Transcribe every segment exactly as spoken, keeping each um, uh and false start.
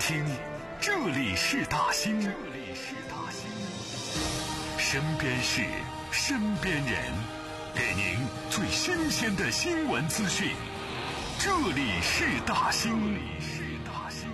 兴，这里是大兴，这里是大兴。身边事，身边人，给您最新鲜的新闻资讯。这里是大兴，这里是大兴。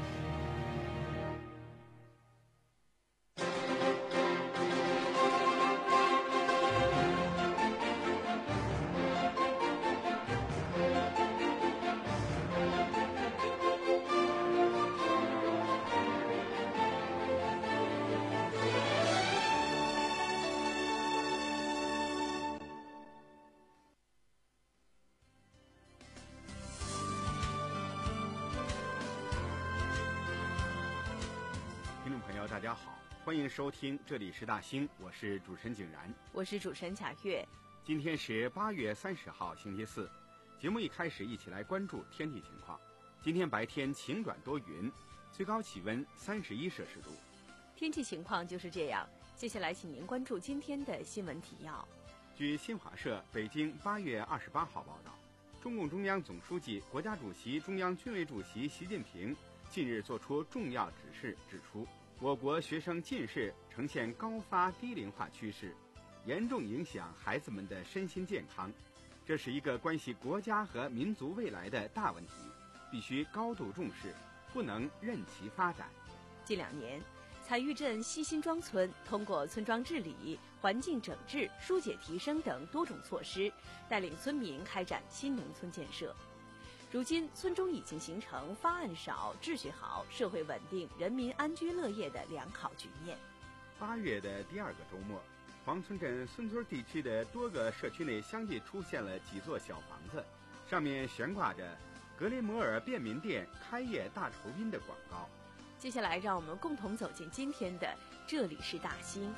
听众朋友大家好，欢迎收听这里是大兴，我是主持人景然， 我是主持人贾月。 今天是八月三十号星期四，节目一开始一起来关注天气情况。今天白天晴转多云，最高气温三十一摄氏度。 天气情况就是这样，接下来请您关注今天的新闻提要。 据新华社北京八月二十八号报道，中共中央总书记、国家主席、中央军委主席习近平近日作出重要指示，指出我国学生近视呈现高发低龄化趋势，严重影响孩子们的身心健康，这是一个关系国家和民族未来的大问题，必须高度重视，不能任其发展。 近两年，彩玉镇西辛庄村通过村庄治理、环境整治、疏解提升等多种措施，带领村民开展新农村建设。如今，村中已经形成发案少、秩序好、社会稳定、人民安居乐业的良好局面。 八月的第二个周末，黄村镇孙村地区的多个社区内相继出现了几座小房子，上面悬挂着格雷摩尔便民店开业大酬宾的广告。 接下来，让我们共同走进今天的这里是大兴。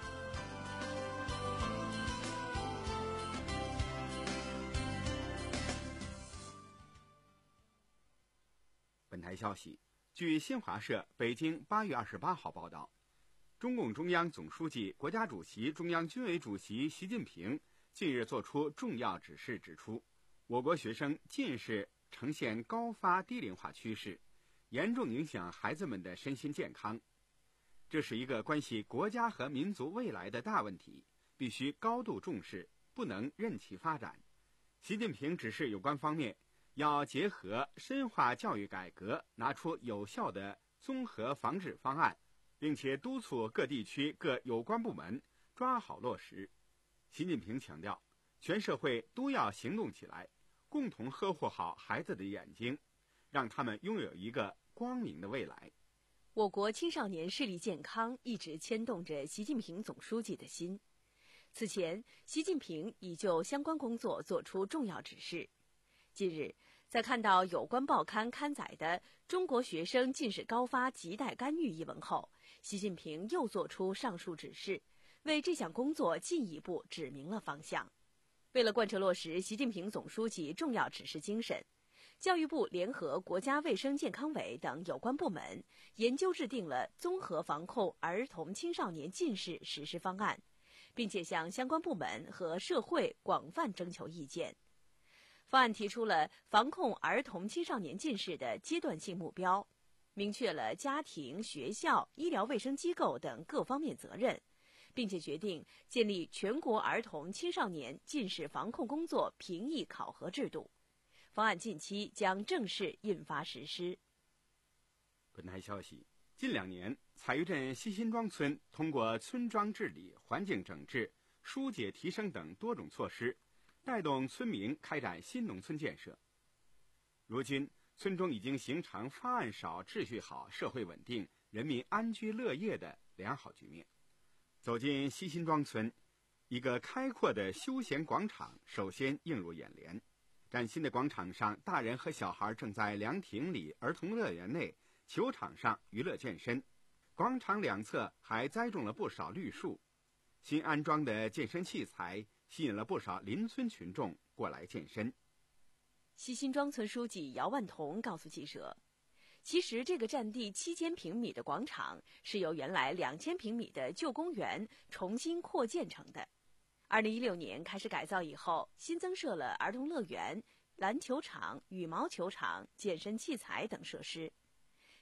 本台消息，据新华社北京八月二十八号报道，中共中央总书记、国家主席、中央军委主席习近平近日作出重要指示，指出我国学生近视呈现高发低龄化趋势，严重影响孩子们的身心健康，这是一个关系国家和民族未来的大问题，必须高度重视，不能任其发展。习近平指示有关方面要结合深化教育改革，拿出有效的综合防治方案，并且督促各地区各有关部门抓好落实。习近平强调，全社会都要行动起来，共同呵护好孩子的眼睛，让他们拥有一个光明的未来。 我国青少年视力健康一直牵动着习近平总书记的心。此前，习近平已就相关工作作出重要指示。近日，在看到有关报刊刊载的中国学生近视高发亟待干预一文后，习近平又作出上述指示，为这项工作进一步指明了方向。为了贯彻落实习近平总书记重要指示精神，教育部联合国家卫生健康委等有关部门研究制定了综合防控儿童青少年近视实施方案，并且向相关部门和社会广泛征求意见。方案提出了防控儿童青少年近视的阶段性目标，明确了家庭、学校、医疗卫生机构等各方面责任，并且决定建立全国儿童青少年近视防控工作评议考核制度。方案近期将正式印发实施。 本台消息，近两年，彩玉镇西辛庄村通过村庄治理、环境整治、疏解提升等多种措施，带动村民开展新农村建设。如今，村中已经形成发案少、秩序好、社会稳定、人民安居乐业的良好局面。走进西辛庄村，一个开阔的休闲广场首先映入眼帘。崭新的广场上，大人和小孩正在凉亭里、儿童乐园内、球场上娱乐健身。广场两侧还栽种了不少绿树，新安装的健身器材吸引了不少邻村群众过来健身。 西辛庄村书记姚万彤告诉记者，其实这个占地七千平米的广场是由原来两千平米的旧公园重新扩建成的。二零一六年开始改造以后，新增设了儿童乐园、篮球场、羽毛球场、健身器材等设施。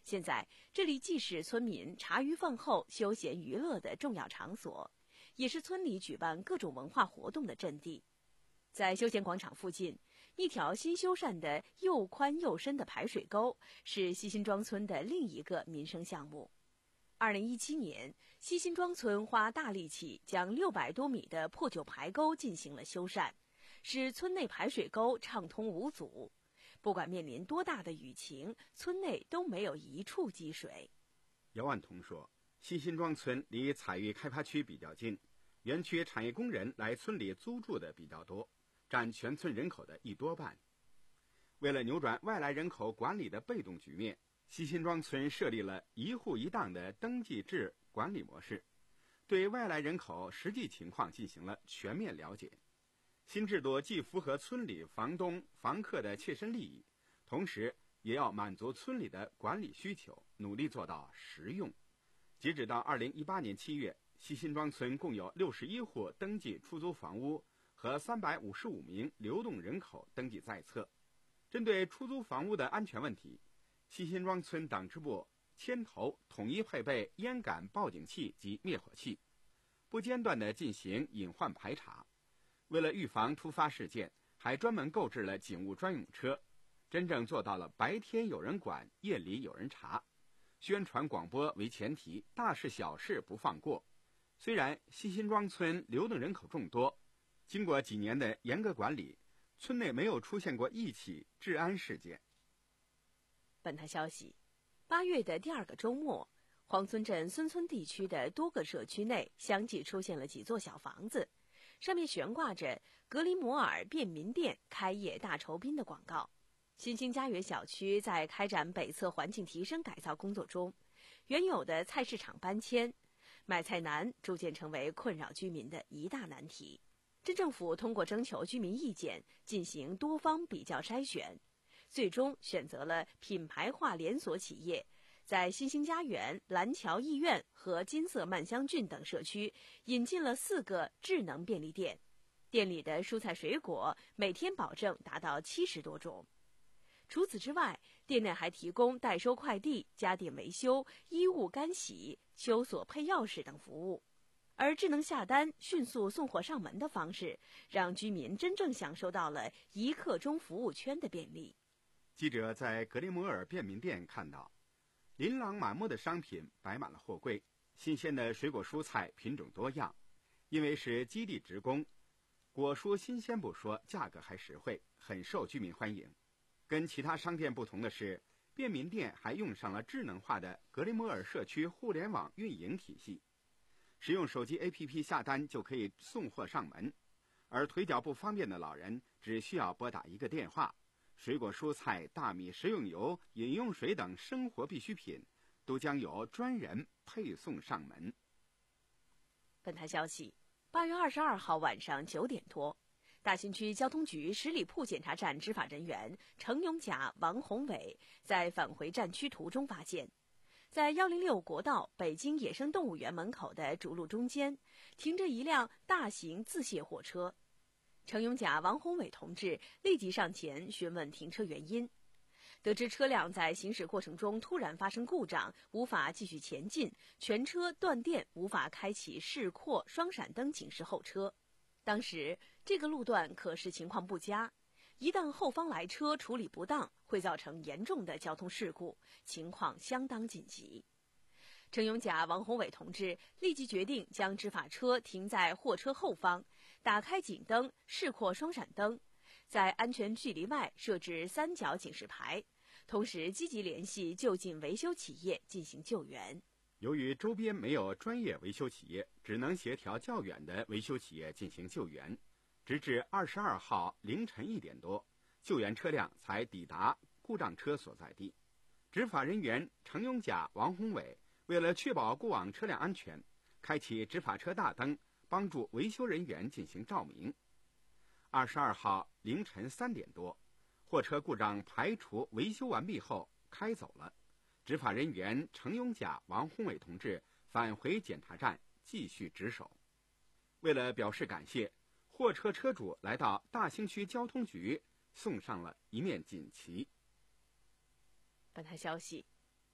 现在这里既是村民茶余饭后休闲娱乐的重要场所，也是村里举办各种文化活动的阵地。在休闲广场附近，一条新修缮的又宽又深的排水沟是西辛庄村的另一个民生项目。二零一七年，西辛庄村花大力气将六百多米的破旧排沟进行了修缮，使村内排水沟畅通无阻。不管面临多大的雨情，村内都没有一处积水。 姚万彤说，西辛庄村离采玉开发区比较近，园区产业工人来村里租住的比较多，占全村人口的一多半。为了扭转外来人口管理的被动局面，西辛庄村设立了一户一档的登记制管理模式，对外来人口实际情况进行了全面了解。新制度既符合村里房东、房客的切身利益，同时也要满足村里的管理需求，努力做到实用。截止到二零一八年七月，西辛庄村共有六十一户登记出租房屋和三百五十五名流动人口登记在册。针对出租房屋的安全问题，西辛庄村党支部牵头统一配备烟感报警器及灭火器，不间断地进行隐患排查。为了预防突发事件，还专门购置了警务专用车，真正做到了白天有人管，夜里有人查。宣传广播为前提，大事小事不放过。虽然西辛庄村流动人口众多，经过几年的严格管理，村内没有出现过一起治安事件。 本台消息，八月的第二个周末，黄村镇孙村地区的多个社区内相继出现了几座小房子，上面悬挂着格林摩尔便民店开业大酬宾的广告。新兴家园小区在开展北侧环境提升改造工作中，原有的菜市场搬迁，买菜难逐渐成为困扰居民的一大难题。镇政府通过征求居民意见，进行多方比较筛选，最终选择了品牌化连锁企业，在新兴家园、蓝桥艺苑和金色曼香郡等社区引进了四个智能便利店，店里的蔬菜水果每天保证达到七十多种。除此之外，店内还提供代收快递、家电维修、衣物干洗、修锁配钥匙等服务。而智能下单、迅速送货上门的方式，让居民真正享受到了一刻钟服务圈的便利。 记者在格林摩尔便民店看到，琳琅满目的商品摆满了货柜，新鲜的水果蔬菜品种多样。因为是基地职工，果蔬新鲜不说，价格还实惠，很受居民欢迎。跟其他商店不同的是，便民店还用上了智能化的格林摩尔社区互联网运营体系，使用手机 A P P 下单就可以送货上门，而腿脚不方便的老人只需要拨打一个电话，水果蔬菜、大米、食用油、饮用水等生活必需品都将由专人配送上门。 本台消息，八月二十二号晚上九点多，大新区交通局十里铺检查站执法人员程永甲、王宏伟在返回站区途中发现，在一零六国道北京野生动物园门口的主路中间停着一辆大型自卸货车。程永甲、王宏伟同志立即上前询问停车原因，得知车辆在行驶过程中突然发生故障，无法继续前进，全车断电，无法开启示廓双闪灯警示后车。当时这个路段可视情况不佳，一旦后方来车处理不当，会造成严重的交通事故，情况相当紧急。程永甲、王宏伟同志立即决定将执法车停在货车后方，打开警灯、示廓双闪灯，在安全距离外设置三角警示牌，同时积极联系就近维修企业进行救援。 由于周边没有专业维修企业，只能协调较远的维修企业进行救援，直至二十二号凌晨一点多，救援车辆才抵达故障车所在地。执法人员程永甲、王宏伟为了确保过往车辆安全，开启执法车大灯，帮助维修人员进行照明。二十二号凌晨三点多，货车故障排除维修完毕后开走了。执法人员程永甲、王宏伟同志返回检查站继续值守。为了表示感谢，货车车主来到大兴区交通局送上了一面锦旗。 本台消息，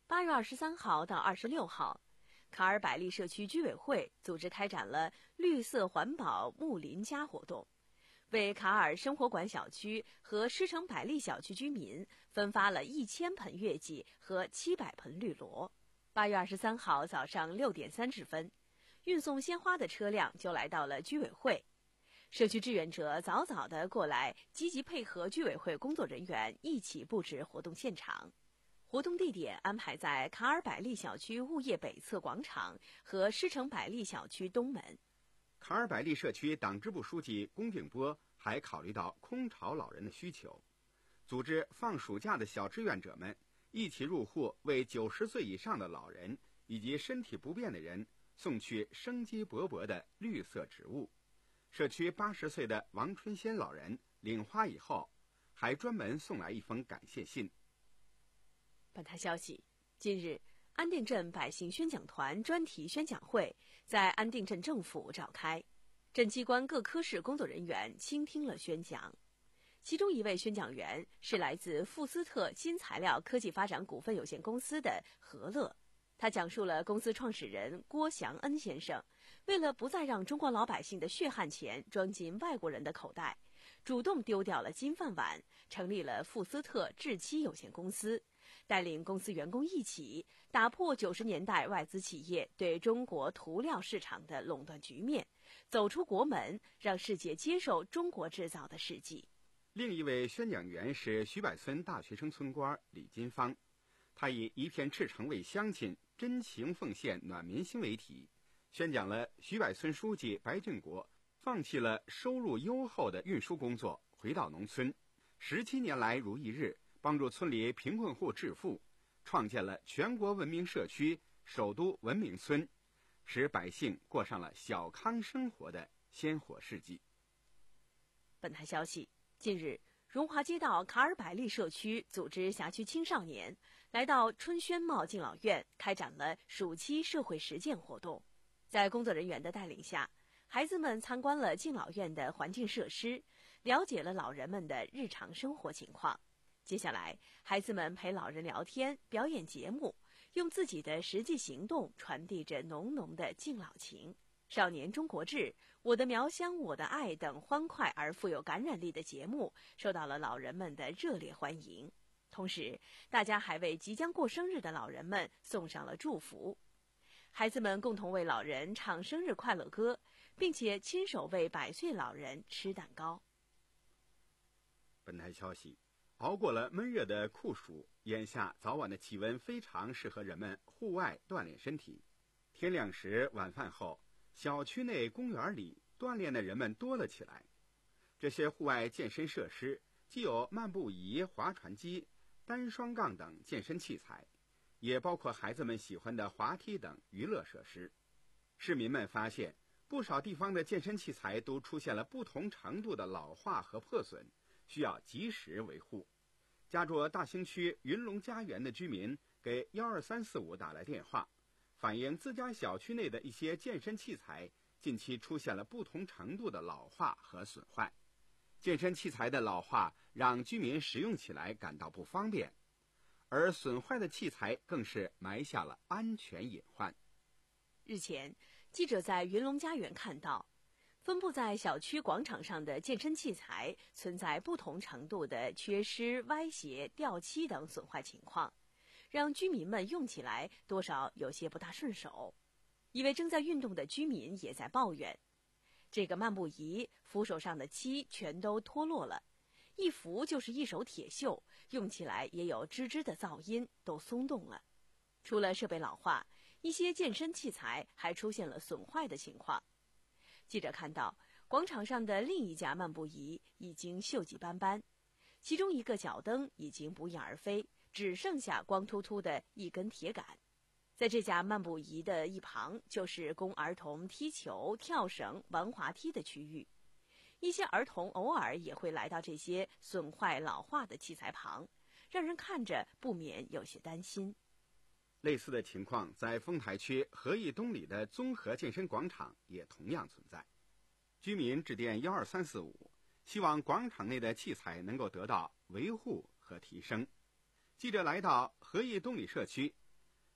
八月二十三号到二十六号，卡尔百利社区居委会组织开展了绿色环保木林家活动，为卡尔生活馆小区和狮城百利小区居民分发了一千盆月季和七百盆绿萝。八月二十三号早上六点三十分，运送鲜花的车辆就来到了居委会。社区志愿者早早地过来，积极配合居委会工作人员一起布置活动现场。活动地点安排在卡尔百利小区物业北侧广场和狮城百利小区东门。 卡尔百利社区党支部书记龚定波还考虑到空巢老人的需求，组织放暑假的小志愿者们一起入户，为九十岁以上的老人以及身体不便的人送去生机勃勃的绿色植物。社区八十岁的王春仙老人领花以后，还专门送来一封感谢信。 本台消息，近日，安定镇百姓宣讲团专题宣讲会在安定镇政府召开，镇机关各科室工作人员倾听了宣讲。其中一位宣讲员是来自富斯特新材料科技发展股份有限公司的何乐，他讲述了公司创始人郭祥恩先生为了不再让中国老百姓的血汗钱装进外国人的口袋，主动丢掉了金饭碗，成立了富斯特制漆有限公司，带领公司员工一起打破九十年代外资企业对中国涂料市场的垄断局面，走出国门，让世界接受中国制造的事迹。 另一位宣讲员是徐柏村大学生村官李金芳，他以一片赤诚为乡亲，真情奉献暖民心为题，宣讲了徐柏村书记白俊国放弃了收入优厚的运输工作，回到农村，十七年来如一日，帮助村里贫困户致富，创建了全国文明社区、首都文明村，使百姓过上了小康生活的鲜活事迹。 本台消息，近日，荣华街道卡尔百利社区组织辖区青少年来到春轩茂敬老院，开展了暑期社会实践活动。在工作人员的带领下，孩子们参观了敬老院的环境设施，了解了老人们的日常生活情况。接下来，孩子们陪老人聊天、表演节目，用自己的实际行动传递着浓浓的敬老情。少年中国志、我的苗乡我的爱等欢快而富有感染力的节目受到了老人们的热烈欢迎。同时，大家还为即将过生日的老人们送上了祝福。孩子们共同为老人唱生日快乐歌，并且亲手为百岁老人吃蛋糕。 本台消息，熬过了闷热的酷暑，眼下早晚的气温非常适合人们户外锻炼身体。天亮时，晚饭后，小区内公园里锻炼的人们多了起来。这些户外健身设施既有漫步仪、划船机、单双杠等健身器材，也包括孩子们喜欢的滑梯等娱乐设施。市民们发现，不少地方的健身器材都出现了不同程度的老化和破损，需要及时维护。家住大兴区云龙家园的居民给一二三四五打来电话，反映自家小区内的一些健身器材近期出现了不同程度的老化和损坏。健身器材的老化让居民使用起来感到不方便，而损坏的器材更是埋下了安全隐患。 日前，记者在云龙家园看到，分布在小区广场上的健身器材存在不同程度的缺失、歪斜、掉漆等损坏情况，让居民们用起来多少有些不大顺手。一位正在运动的居民也在抱怨，这个漫步仪扶手上的漆全都脱落了，一扶就是一手铁锈，用起来也有吱吱的噪音，都松动了。除了设备老化，一些健身器材还出现了损坏的情况。记者看到，广场上的另一架漫步仪已经锈迹斑斑，其中一个脚蹬已经不翼而飞，只剩下光秃秃的一根铁杆。在这架漫步仪的一旁，就是供儿童踢球、跳绳、玩滑梯的区域。一些儿童偶尔也会来到这些损坏老化的器材旁，让人看着不免有些担心。 类似的情况在丰台区合益东里的综合健身广场也同样存在。居民致电一二三四五，希望广场内的器材能够得到维护和提升。记者来到合益东里社区，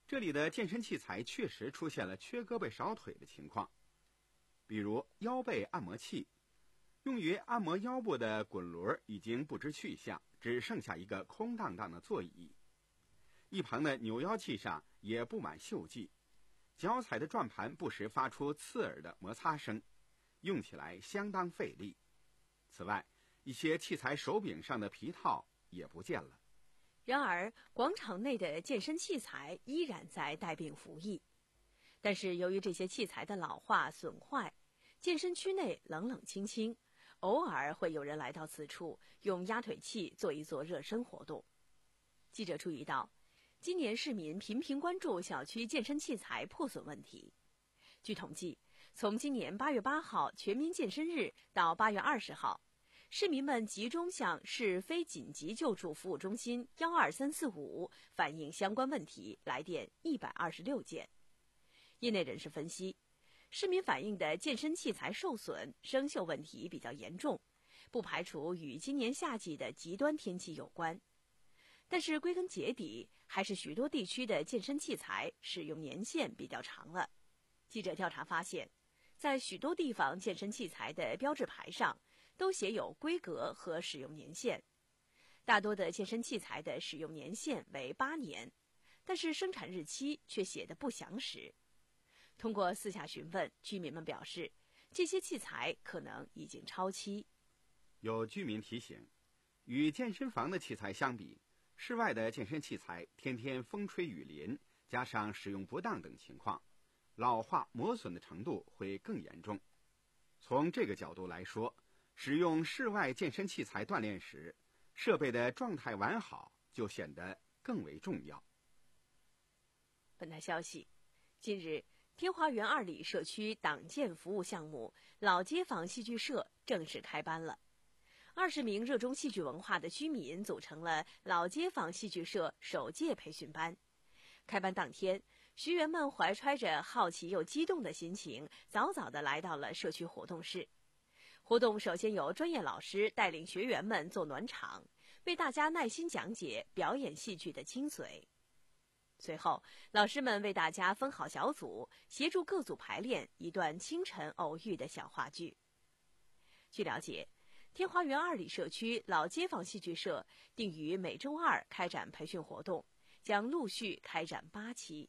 这里的健身器材确实出现了缺胳膊少腿的情况，比如腰背按摩器，用于按摩腰部的滚轮已经不知去向，只剩下一个空荡荡的座椅。一旁的扭腰器上也布满锈迹，脚踩的转盘不时发出刺耳的摩擦声，用起来相当费力。此外，一些器材手柄上的皮套也不见了。 然而，广场内的健身器材依然在带病服役。但是由于这些器材的老化损坏，健身区内冷冷清清，偶尔会有人来到此处，用压腿器做一做热身活动。记者注意到，今年市民频频关注小区健身器材破损问题。据统计，从今年八月八号全民健身日到八月二十号，市民们集中向市非紧急救助服务中心幺二三四五反映相关问题来电一百二十六件。业内人士分析，市民反映的健身器材受损、生锈问题比较严重，不排除与今年夏季的极端天气有关。但是归根结底，还是许多地区的健身器材使用年限比较长了。记者调查发现，在许多地方健身器材的标志牌上都写有规格和使用年限，大多的健身器材的使用年限为八年，但是生产日期却写得不详实。通过私下询问，居民们表示，这些器材可能已经超期。 有居民提醒，与健身房的器材相比，室外的健身器材天天风吹雨淋，加上使用不当等情况，老化磨损的程度会更严重。从这个角度来说，使用室外健身器材锻炼时，设备的状态完好就显得更为重要。 本台消息，近日，天华园二里社区党建服务项目老街坊戏剧社正式开班了。二十名热衷戏剧文化的居民组成了老街坊戏剧社首届培训班。开班当天，学员们怀揣着好奇又激动的心情，早早地来到了社区活动室。活动首先由专业老师带领学员们做暖场，为大家耐心讲解表演戏剧的精髓。随后，老师们为大家分好小组，协助各组排练一段清晨偶遇的小话剧。据了解，天华园二里社区老街坊戏剧社定于每周二开展培训活动，将陆续开展八期。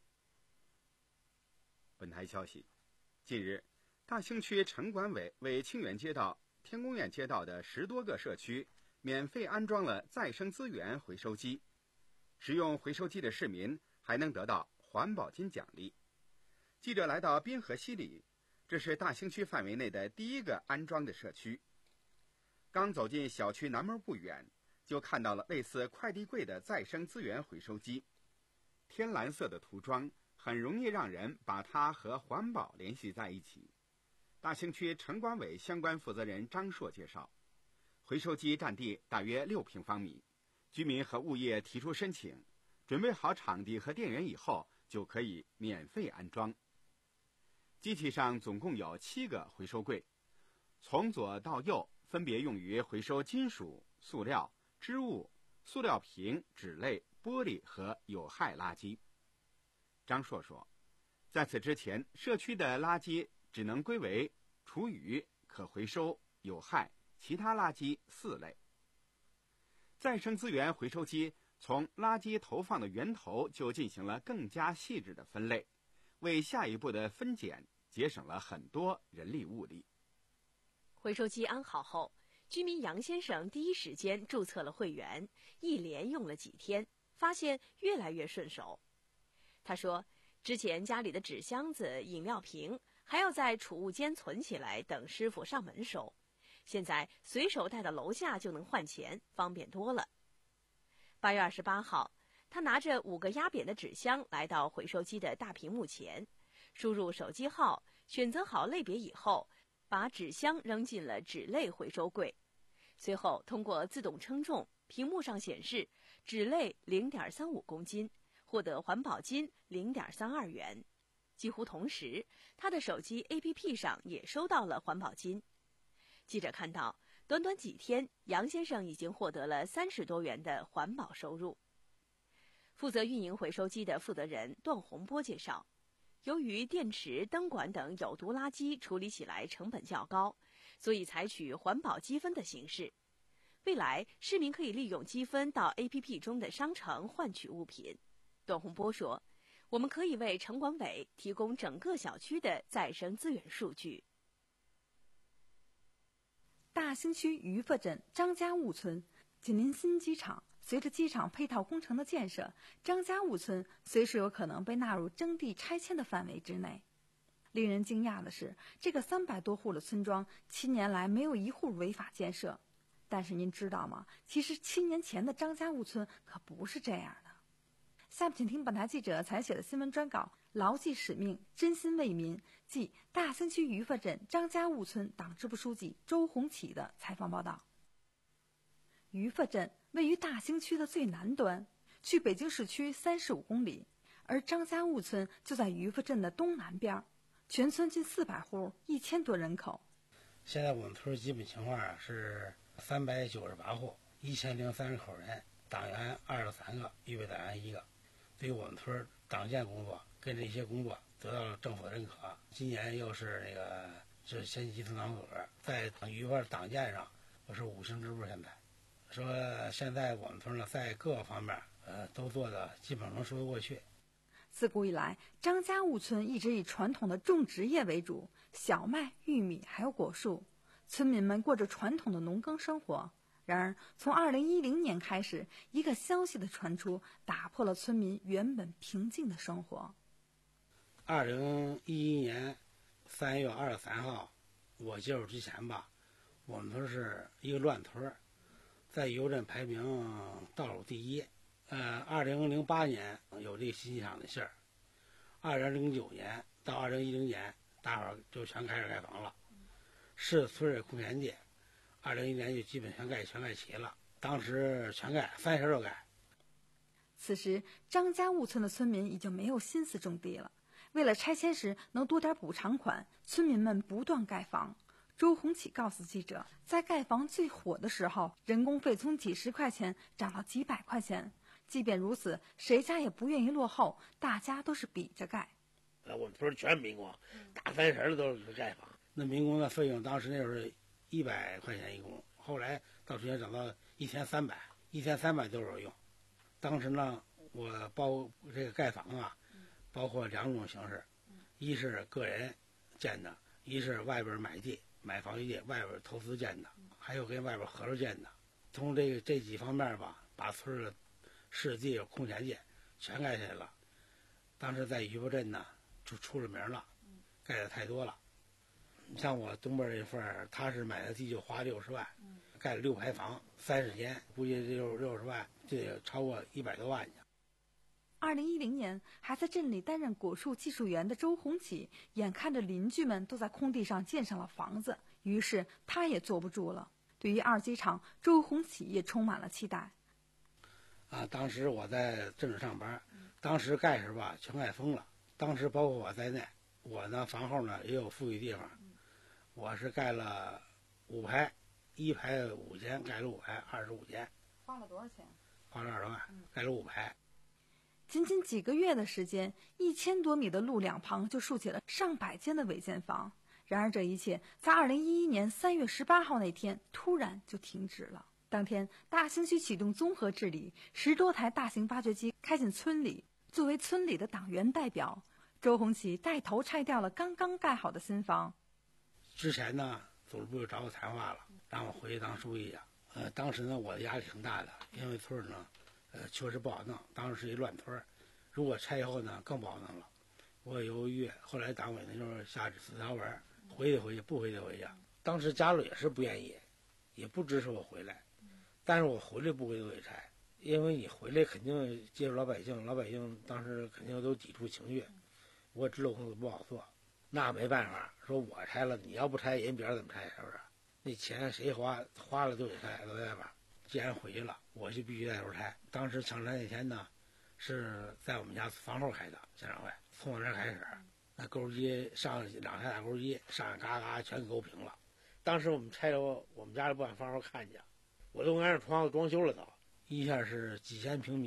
本台消息，近日，大兴区城管委为清源街道、天宫院街道的十多个社区免费安装了再生资源回收机，使用回收机的市民还能得到环保金奖励。记者来到滨河西里，这是大兴区范围内的第一个安装的社区。刚走进小区南门不远，就看到了类似快递柜的再生资源回收机。天蓝色的涂装很容易让人把它和环保联系在一起。大兴区城管委相关负责人张硕介绍，回收机占地大约六平方米，居民和物业提出申请，准备好场地和电源以后，就可以免费安装。机器上总共有七个回收柜，从左到右分别用于回收金属、塑料、织物、塑料瓶、纸类、玻璃和有害垃圾。张硕说，在此之前，社区的垃圾只能归为厨余、可回收、有害、其他垃圾四类。再生资源回收机从垃圾投放的源头就进行了更加细致的分类，为下一步的分拣节省了很多人力物力。 回收机安好后，居民杨先生第一时间注册了会员，一连用了几天，发现越来越顺手。他说，之前家里的纸箱子、饮料瓶还要在储物间存起来等师傅上门收，现在随手带到楼下就能换钱，方便多了。八月二十八号，他拿着五个压扁的纸箱来到回收机的大屏幕前，输入手机号，选择好类别以后，把纸箱扔进了纸类回收柜。随后通过自动称重，屏幕上显示纸类 零点三五公斤，获得环保金 零点三二元。几乎同时，他的手机 A P P 上也收到了环保金。记者看到，短短几天，杨先生已经获得了三十多元的环保收入。 负责运营回收机的负责人段洪波介绍，由于电池、灯管等有毒垃圾处理起来成本较高，所以采取环保积分的形式。未来，市民可以利用积分到 A P P 中的商城换取物品。段洪波说，我们可以为城管委提供整个小区的再生资源数据。 大兴区于佛镇张家坞村紧邻新机场，随着机场配套工程的建设，张家坞村随时有可能被纳入征地拆迁的范围之内。令人惊讶的是，这个三百多户的村庄七年来没有一户违法建设。但是您知道吗？其实七年前的张家坞村可不是这样的。下面请听本台记者采写的新闻专稿，牢记使命，真心为民，即大兴区于佛镇张家坞村党支部书记周红启的采访报道。于佛镇位于大兴区的最南端，距北京市区三十五公里，而张家坞村就在于佛镇的东南边，全村近四百户，一千多人口。 现在我们村基本情况是三百九十八户，一千零三十口人，党员二十三个，预备党员一个。对于我们村党建工作跟这些工作得到了政府的认可。今年又是那个这县级村党组织在于佛党建上，我是五星支部。现在说现在我们村呢在各个方面呃都做的基本能说得过去。 自古以来，张家坞村一直以传统的种植业为主，小麦、玉米还有果树，村民们过着传统的农耕生活。然而，从二零一零年开始，一个消息的传出，打破了村民原本平静的生活。 二零一一年三月二十三号，我接手之前吧，我们村是一个乱村，在邮镇排名倒数第一。呃，二零零八年有这个新机场的信儿，二零零九年到二零一零年，大伙儿就全开始盖房了，市村的空闲地。二零一年就基本全盖全盖齐了，当时全盖三十多盖。 此时，张家坞村的村民已经没有心思种地了。为了拆迁时能多点补偿款，村民们不断盖房。周红启告诉记者，在盖房最火的时候，人工费从几十块钱涨到几百块钱。即便如此，谁家也不愿意落后，大家都是比着盖。 呃，我们村全民工，大三十的都是盖房。那民工的费用当时那时候一百块钱一工，后来到时间涨到一天三百，一天三百都有用。当时呢，我包这个盖房啊，包括两种形式，一是个人建的，一是外边买地买房地外边投资建的，还有跟外边合作建的。从这个这几方面吧，把村的市地空闲地全盖下来了。当时在于佛镇呢，就出了名了，盖的太多了。像我东边这份儿，他是买的地就花六十万，盖了六排房，三十间，估计六六十万，这得超过一百多万去。 二零一零年，还在镇里担任果树技术员的周红启，眼看着邻居们都在空地上建上了房子，于是他也坐不住了。对于二机场，周红启也充满了期待。 啊，当时我在镇里上班，当时盖时吧，全盖疯了。当时包括我在内，我呢房后呢也有富裕地方。我是盖了五排，一排五间，盖了五排，二十五间。 花了多少钱？ 花了二十万，盖了五排。 仅仅几个月的时间，一千多米的路两旁就竖起了上百间的违建房。然而这一切在二零一一年三月十八号那天突然就停止了。当天，大兴区启动综合治理，十多台大型挖掘机开进村里。作为村里的党员代表，周红启带头拆掉了刚刚盖好的新房。 之前呢，组织部就找我谈话了，让我回去当书记去。呃，当时呢，我的压力挺大的，因为村呢，呃，确实不好弄。当时是一乱村，如果拆以后呢，更不好弄了。我也犹豫，后来党委呢就是下指示条文，回去回去，不回去回去。当时家里也是不愿意，也不支持我回来，但是我回来不回头给拆，因为你回来肯定接触老百姓，老百姓当时肯定都抵触情绪，我知道工作不好做。那没办法，说我拆了，你要不拆，人别人怎么拆？是不是？那钱谁花，花了就得拆，没办法。既然回去了，我就必须带头拆。当时抢拆那天呢，是在我们家房后开的家长会，从我那儿开始，那钩机上两台大钩机上面嘎嘎全给勾平了。当时我们拆了，我们家里不敢房后看见，我都按着窗子装修了都。一下是几千平米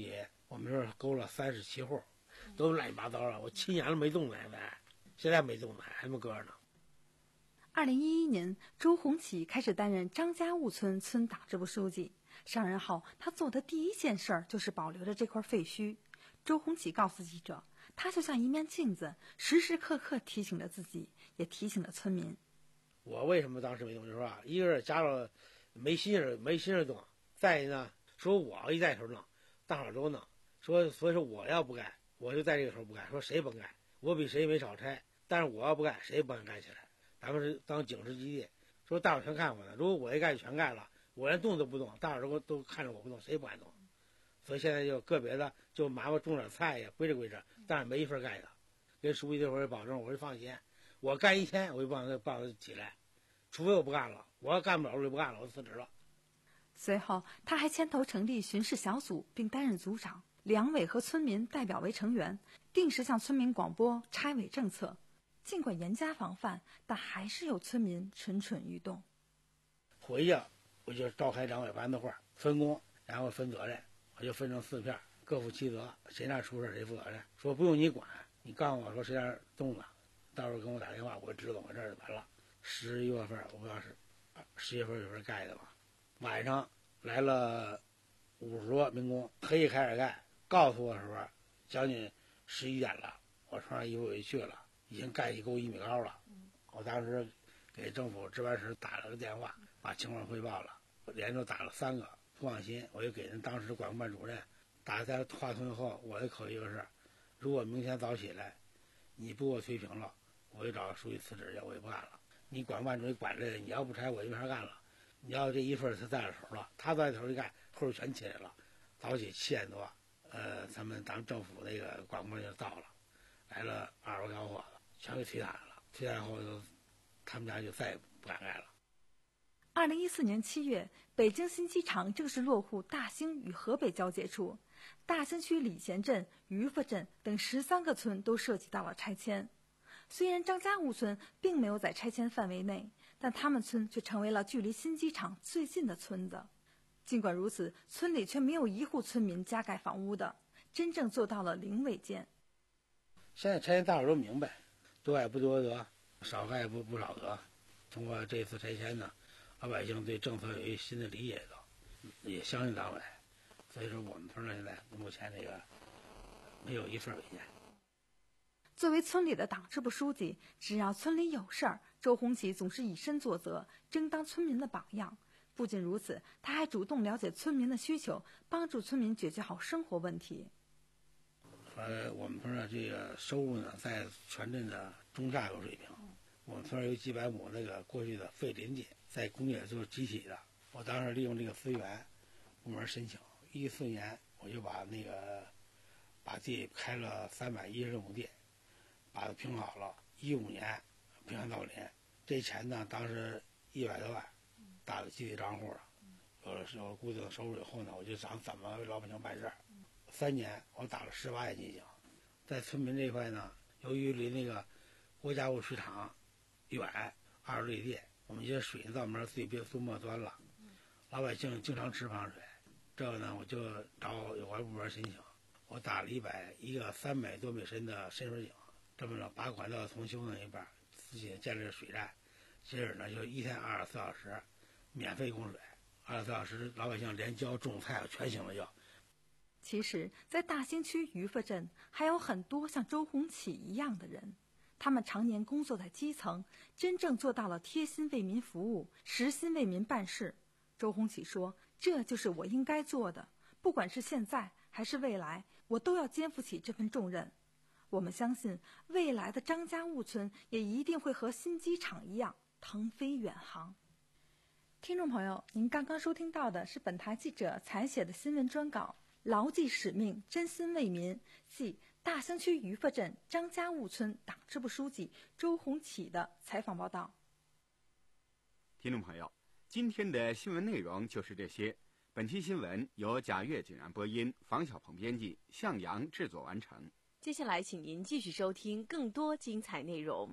我们这儿勾了三十七户，都乱七八糟了。我七年了没动呢，现在现在没动呢，还没搁着呢。 二零一一年，周鸿启开始担任张家坞村村党支部书记。上任后，他做的第一件事儿就是保留着这块废墟。周鸿启告诉记者，他就像一面镜子，时时刻刻提醒着自己，也提醒着村民。 我为什么当时没动？就是说，一个是加了没心思没心思动，再一呢，说我一带头弄，大伙儿都弄，说所以说我要不干，我就在这个时候不干，说谁甭干，我比谁没少拆，但是我要不干，谁也不敢干起来。咱们是当警示基地，说大伙儿全看我呢，如果我一干全干了，我连动都不动，大伙儿都都看着我不动，谁也不敢动。所以现在就个别的就麻烦种点菜呀，归着归着，但是没一份干的。跟书记这会儿保证，我就放心，我干一天我就帮他帮他起来，除非我不干了，我要干不了我就不干了，我辞职了。 随后，他还牵头成立巡视小组，并担任组长，两委和村民代表为成员，定时向村民广播拆违政策。尽管严加防范，但还是有村民蠢蠢欲动。 回去我就召开两委班子会，分工，然后分责任，我就分成四片，各负其责，谁那出事谁负责任。说不用你管，你告诉我说谁那动了，到时候跟我打电话，我知道我这儿就完了。十一月份我不知道是十月份有人盖的吧，晚上来了五十多民工，黑夜开始盖，告诉我的时候将近十一点了，我穿上衣服我就去了，已经盖起够一米高了。我当时给政府值班室打了个电话，把情况汇报了，我连着打了三个，不放心，我就给人当时管控办主任打在话筒以后，我的口气就是，如果明天早起来你不给我推平了，我就找书记辞职去，我也不干了。你管控办主任管着，你要不拆我就没法干了。你要这一份他在了头了，他在头一干，后头全起来了。早起七点多，呃，咱们咱们政府那个管控办就到了，来了二十多小伙子，全给推坦了。推坦后就他们家就再也不敢盖了。 二零一四年七月，北京新机场正式落户大兴与河北交界处，大兴区礼贤镇、于佛镇等十三个村都涉及到了拆迁。虽然张家坞村并没有在拆迁范围内，但他们村却成为了距离新机场最近的村子。尽管如此，村里却没有一户村民加盖房屋的，真正做到了零违建。 现在拆迁大伙都明白，多盖不多得，少盖不不少得。通过这次拆迁呢，老百姓对政策有一新的理解到，也相信党委，所以说我们村呢现在目前这个没有一份违建。 作为村里的党支部书记，只要村里有事儿，周鸿启总是以身作则，争当村民的榜样。不仅如此，他还主动了解村民的需求，帮助村民解决好生活问题。 呃，我们村的这个收入呢，在全镇的中下游水平。我们村有几百亩那个过去的废林地，在工业就是集体的。我当时利用这个资源，部门申请，一四年我就把那个把地开了三百一十亩地，把它评好了。一五年平安到林，这钱呢，当时一百多万打到集体账户了。有了有了固定的收入以后呢，我就想怎么为老百姓办事儿。三年我打了十八亿进行，在村民这一块呢，由于离那个国家物水厂远，二十里地，我们这些水到我们这儿自己别做末端了，老百姓经常吃胖水。这个呢，我就找有关部门申请，我打了一百一个三百多米深的深水井，这么着把管道重修那一半，自己建立了水站，接着呢就一天二十四小时免费供水，二十四小时老百姓连浇种菜全行了就。 其实，在大兴区于佛镇还有很多像周鸿启一样的人，他们常年工作在基层，真正做到了贴心为民服务，实心为民办事。周鸿启说，这就是我应该做的，不管是现在还是未来，我都要肩负起这份重任。我们相信，未来的张家坞村也一定会和新机场一样腾飞远航。听众朋友，您刚刚收听到的是本台记者采写的新闻专稿，牢记使命，真心为民，系大兴区于佛镇张家坞村党支部书记周鸿启的采访报道。 听众朋友，今天的新闻内容就是这些。本期新闻由贾跃谨然播音，房小鹏编辑，向阳制作完成。 接下来，请您继续收听更多精彩内容。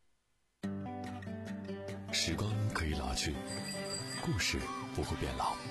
时光可以老去，故事不会变老。